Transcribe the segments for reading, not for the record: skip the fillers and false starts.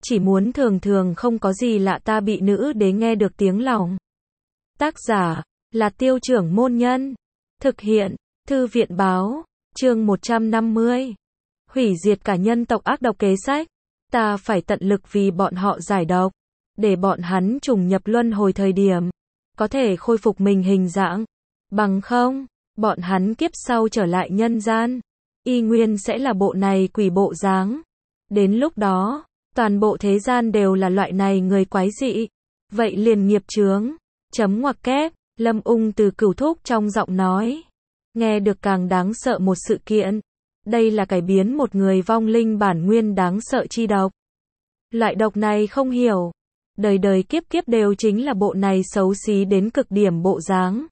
chỉ muốn thường thường không có gì lạ ta bị nữ đế nghe được tiếng lòng. Tác giả là Tiêu Trưởng Môn Nhân. Thực hiện Thư viện Báo. Chương 150. Hủy diệt cả nhân tộc ác độc kế sách. Ta phải tận lực vì bọn họ giải độc, để bọn hắn trùng nhập luân hồi thời điểm có thể khôi phục mình hình dạng. Bằng không, bọn hắn kiếp sau trở lại nhân gian, y nguyên sẽ là bộ này quỷ bộ dáng. Đến lúc đó, toàn bộ thế gian đều là loại này người quái dị. Vậy liền nghiệp chướng. Chấm ngoặc kép, Lâm Ung từ Cửu Thúc trong giọng nói nghe được càng đáng sợ một sự kiện. Đây là cải biến một người vong linh bản nguyên đáng sợ chi độc. Loại độc này không hiểu, đời đời kiếp kiếp đều chính là bộ này xấu xí đến cực điểm bộ dáng.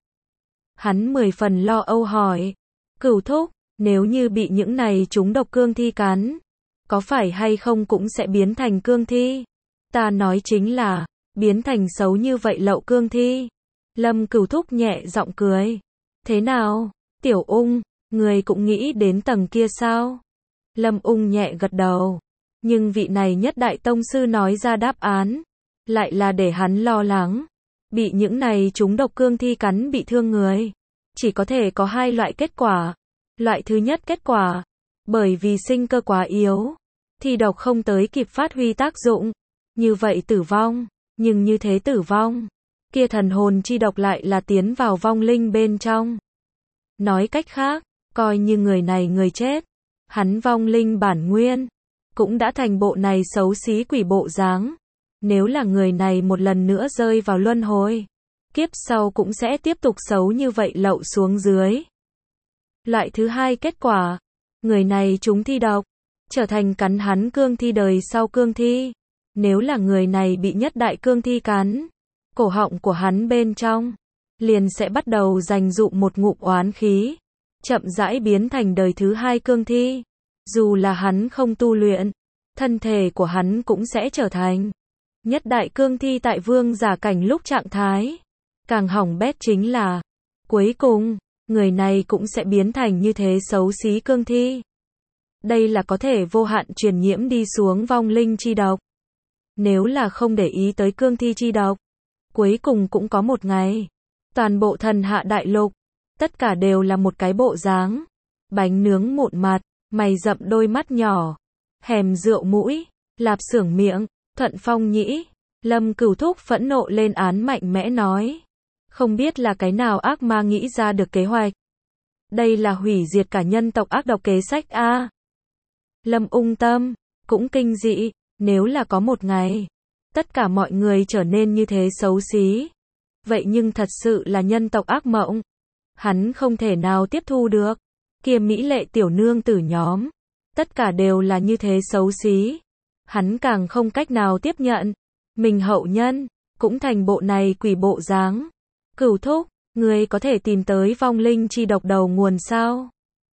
Hắn 10 phần lo âu hỏi, Cửu Thúc, nếu như bị những này trúng độc cương thi cắn, có phải hay không cũng sẽ biến thành cương thi? Ta nói chính là, biến thành xấu như vậy lậu cương thi. Lâm Cửu Thúc nhẹ giọng cười. Thế nào, Tiểu Ung, người cũng nghĩ đến tầng kia sao? Lâm Ung nhẹ gật đầu. Nhưng vị này nhất đại tông sư nói ra đáp án, lại là để hắn lo lắng. Bị những này trúng độc cương thi cắn bị thương người, chỉ có thể có hai loại kết quả. Loại thứ nhất kết quả, bởi vì sinh cơ quá yếu, thì độc không tới kịp phát huy tác dụng, như vậy tử vong. Nhưng như thế tử vong, kia thần hồn chi độc lại là tiến vào vong linh bên trong. Nói cách khác, coi như người này người chết, hắn vong linh bản nguyên cũng đã thành bộ này xấu xí quỷ bộ dáng. Nếu là người này một lần nữa rơi vào luân hồi, kiếp sau cũng sẽ tiếp tục xấu như vậy lậu xuống dưới. Loại thứ hai kết quả, người này trúng thi độc, trở thành cắn hắn cương thi đời sau cương thi. Nếu là người này bị nhất đại cương thi cắn, cổ họng của hắn bên trong liền sẽ bắt đầu dành dụm một ngụm oán khí, chậm rãi biến thành đời thứ hai cương thi. Dù là hắn không tu luyện, thân thể của hắn cũng sẽ trở thành nhất đại cương thi tại vương giả cảnh lúc trạng thái. Càng hỏng bét chính là, cuối cùng, người này cũng sẽ biến thành như thế xấu xí cương thi. Đây là có thể vô hạn truyền nhiễm đi xuống vong linh chi độc. Nếu là không để ý tới cương thi chi độc, cuối cùng cũng có một ngày, toàn bộ thần hạ đại lục, tất cả đều là một cái bộ dáng. Bánh nướng mụn mặt, mày rậm đôi mắt nhỏ, hèm rượu mũi, lạp xưởng miệng, Thuận Phong nhĩ. Lâm Cửu Thúc phẫn nộ lên án mạnh mẽ nói. Không biết là cái nào ác ma nghĩ ra được kế hoạch. Đây là hủy diệt cả nhân tộc ác độc kế sách a. Lâm Ung tâm cũng kinh dị. Nếu là có một ngày, tất cả mọi người trở nên như thế xấu xí, vậy nhưng thật sự là nhân tộc ác mộng. Hắn không thể nào tiếp thu được. Kia mỹ lệ tiểu nương tử nhóm, tất cả đều là như thế xấu xí. Hắn càng không cách nào tiếp nhận. Mình hậu nhân, cũng thành bộ này quỷ bộ dáng. Cửu Thúc, người có thể tìm tới vong linh chi độc đầu nguồn sao?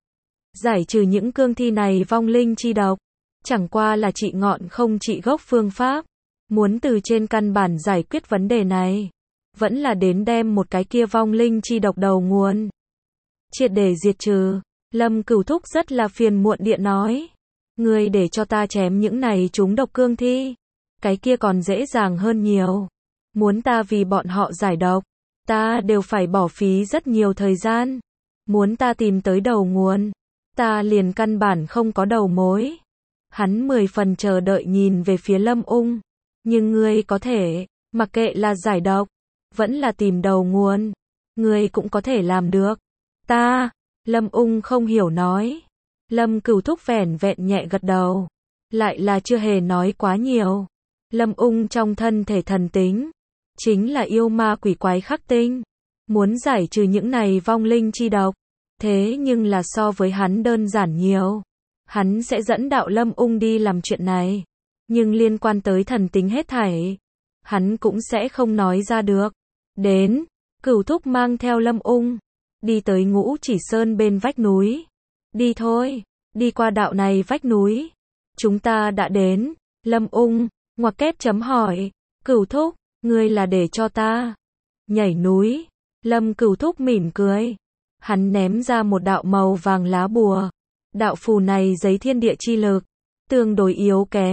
Giải trừ những cương thi này vong linh chi độc, chẳng qua là trị ngọn không trị gốc phương pháp. Muốn từ trên căn bản giải quyết vấn đề này, vẫn là đến đem một cái kia vong linh chi độc đầu nguồn triệt để diệt trừ. Lâm Cửu Thúc rất là phiền muộn điện nói. Ngươi để cho ta chém những này trúng độc cương thi, cái kia còn dễ dàng hơn nhiều. Muốn ta vì bọn họ giải độc, ta đều phải bỏ phí rất nhiều thời gian. Muốn ta tìm tới đầu nguồn, ta liền căn bản không có đầu mối. Hắn 10 phần chờ đợi nhìn về phía Lâm Ung. Nhưng ngươi có thể, mặc kệ là giải độc, vẫn là tìm đầu nguồn, ngươi cũng có thể làm được. Ta, Lâm Ung không hiểu nói. Lâm Cửu Thúc vẻn vẹn nhẹ gật đầu, lại là chưa hề nói quá nhiều. Lâm Ung trong thân thể thần tính, chính là yêu ma quỷ quái khắc tinh. Muốn giải trừ những này vong linh chi độc, thế nhưng là so với hắn đơn giản nhiều. Hắn sẽ dẫn đạo Lâm Ung đi làm chuyện này, nhưng liên quan tới thần tính hết thảy, hắn cũng sẽ không nói ra được. Đến, Cửu Thúc mang theo Lâm Ung đi tới Ngũ Chỉ Sơn bên vách núi. Đi thôi, đi qua đạo này vách núi. Chúng ta đã đến. Lâm Ung ngoặc kép chấm hỏi. Cửu Thúc, ngươi là để cho ta nhảy núi? Lâm Cửu Thúc mỉm cười. Hắn ném ra một đạo màu vàng lá bùa. Đạo phù này giấy thiên địa chi lực tương đối yếu kém,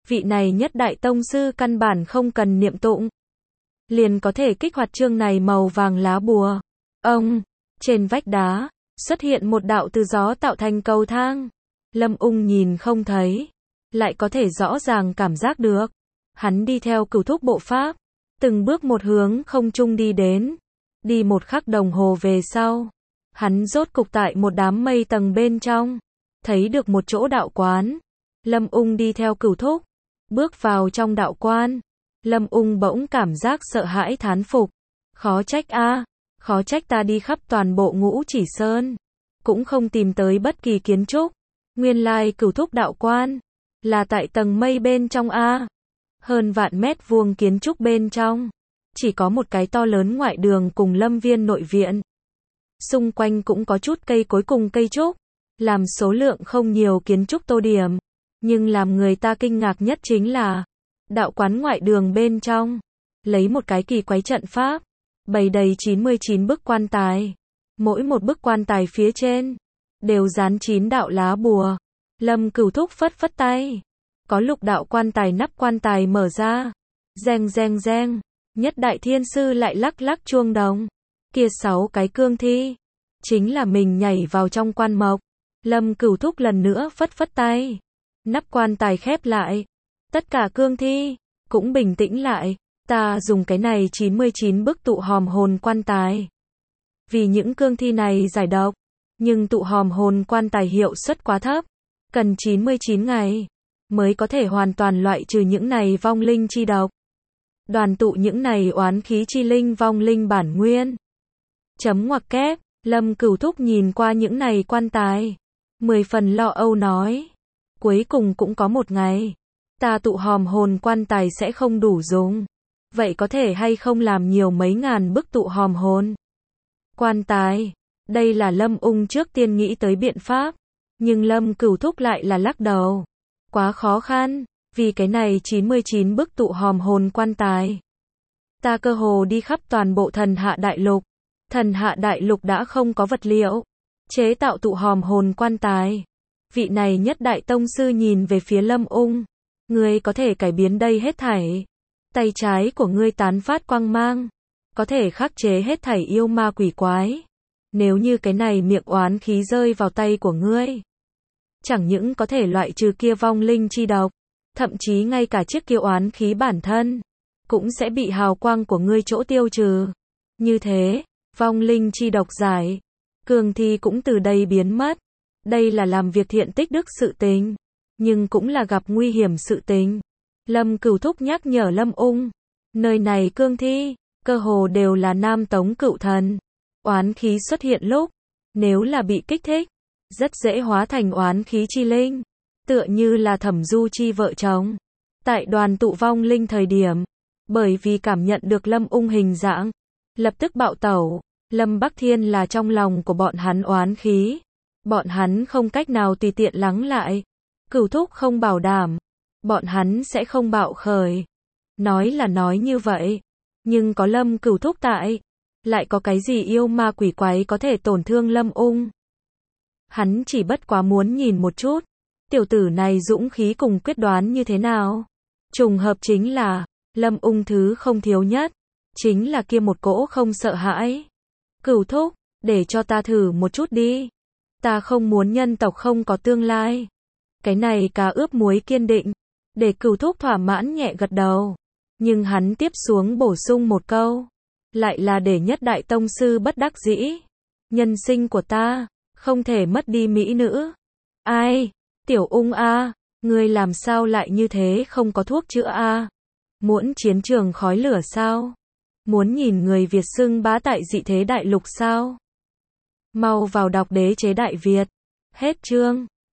vị này nhất đại tông sư căn bản không cần niệm tụng, liền có thể kích hoạt chương này màu vàng lá bùa. Ông, trên vách đá, xuất hiện một đạo từ gió tạo thành cầu thang. Lâm Ung nhìn không thấy, lại có thể rõ ràng cảm giác được. Hắn đi theo Cửu Thúc bộ pháp, từng bước một hướng không trung đi đến. Đi một khắc đồng hồ về sau, hắn rốt cục tại một đám mây tầng bên trong, thấy được một chỗ đạo quán. Lâm Ung đi theo Cửu Thúc, bước vào trong đạo quan. Lâm Ung bỗng cảm giác sợ hãi thán phục. Khó trách a, khó trách ta đi khắp toàn bộ Ngũ Chỉ Sơn, cũng không tìm tới bất kỳ kiến trúc. Nguyên lai Cửu Thúc đạo quan là tại tầng mây bên trong a. Hơn vạn mét vuông kiến trúc bên trong, chỉ có một cái to lớn ngoại đường cùng lâm viên nội viện. Xung quanh cũng có chút cây cối cùng cây trúc, làm số lượng không nhiều kiến trúc tô điểm. Nhưng làm người ta kinh ngạc nhất chính là, đạo quán ngoại đường bên trong, lấy một cái kỳ quái trận pháp, bày đầy 99 bức quan tài. Mỗi một bức quan tài phía trên, đều dán 9 đạo lá bùa. Lâm Cửu Thúc phất phất tay. Có lục đạo quan tài nắp quan tài mở ra. Reng reng reng. Nhất đại thiên sư lại lắc lắc chuông đồng. Kia 6 cái cương thi, chính là mình nhảy vào trong quan mộc. Lâm Cửu Thúc lần nữa phất phất tay. Nắp quan tài khép lại. Tất cả cương thi cũng bình tĩnh lại. Ta dùng cái này 99 bức tụ hòm hồn quan tài. Vì những cương thi này giải độc, nhưng tụ hòm hồn quan tài hiệu suất quá thấp, cần 99 ngày mới có thể hoàn toàn loại trừ những này vong linh chi độc. Đoàn tụ những này oán khí chi linh vong linh bản nguyên. Chấm ngoặc kép, Lâm Cửu Thúc nhìn qua những này quan tài, 10 phần lo âu nói. Cuối cùng cũng có một ngày, ta tụ hòm hồn quan tài sẽ không đủ dùng. Vậy có thể hay không làm nhiều mấy ngàn bức tụ hòm hồn quan tài? Đây là Lâm Ung trước tiên nghĩ tới biện pháp. Nhưng Lâm Cửu Thúc lại là lắc đầu. Quá khó khăn, vì cái này 99 bức tụ hòm hồn quan tài. Ta cơ hồ đi khắp toàn bộ thần hạ đại lục. Thần hạ đại lục đã không có vật liệu chế tạo tụ hòm hồn quan tài. Vị này nhất đại tông sư nhìn về phía Lâm Ung. Ngươi có thể cải biến đây hết thảy. Tay trái của ngươi tán phát quang mang, có thể khắc chế hết thảy yêu ma quỷ quái. Nếu như cái này miệng oán khí rơi vào tay của ngươi, chẳng những có thể loại trừ kia vong linh chi độc, thậm chí ngay cả chiếc kia oán khí bản thân cũng sẽ bị hào quang của ngươi chỗ tiêu trừ. Như thế, vong linh chi độc giải, cường thi cũng từ đây biến mất. Đây là làm việc thiện tích đức sự tình, nhưng cũng là gặp nguy hiểm sự tình. Lâm Cửu Thúc nhắc nhở Lâm Ung, nơi này cương thi, cơ hồ đều là nam tống cựu thần. Oán khí xuất hiện lúc, nếu là bị kích thích, rất dễ hóa thành oán khí chi linh, tựa như là Thẩm Du Chi vợ chồng. Tại đoàn tụ vong linh thời điểm, bởi vì cảm nhận được Lâm Ung hình dạng, lập tức bạo tẩu. Lâm Bắc Thiên là trong lòng của bọn hắn oán khí, bọn hắn không cách nào tùy tiện lắng lại. Cửu Thúc không bảo đảm, bọn hắn sẽ không bạo khởi. Nói là nói như vậy, nhưng có Lâm Cửu Thúc tại, lại có cái gì yêu ma quỷ quái có thể tổn thương Lâm Ung. Hắn chỉ bất quá muốn nhìn một chút, tiểu tử này dũng khí cùng quyết đoán như thế nào. Trùng hợp chính là, Lâm Ung thứ không thiếu nhất, chính là kia một cỗ không sợ hãi. Cửu Thúc, để cho ta thử một chút đi. Ta không muốn nhân tộc không có tương lai. Cái này cá ướp muối kiên định, để Cửu Thúc thỏa mãn nhẹ gật đầu. Nhưng hắn tiếp xuống bổ sung một câu, lại là để nhất đại tông sư bất đắc dĩ. Nhân sinh của ta, không thể mất đi mỹ nữ. Ai? Tiểu Ung a, ngươi làm sao lại như thế, không có thuốc chữa a? Muốn chiến trường khói lửa sao? Muốn nhìn người Việt xưng bá tại dị thế đại lục sao? Mau vào đọc Đế chế Đại Việt. Hết chương.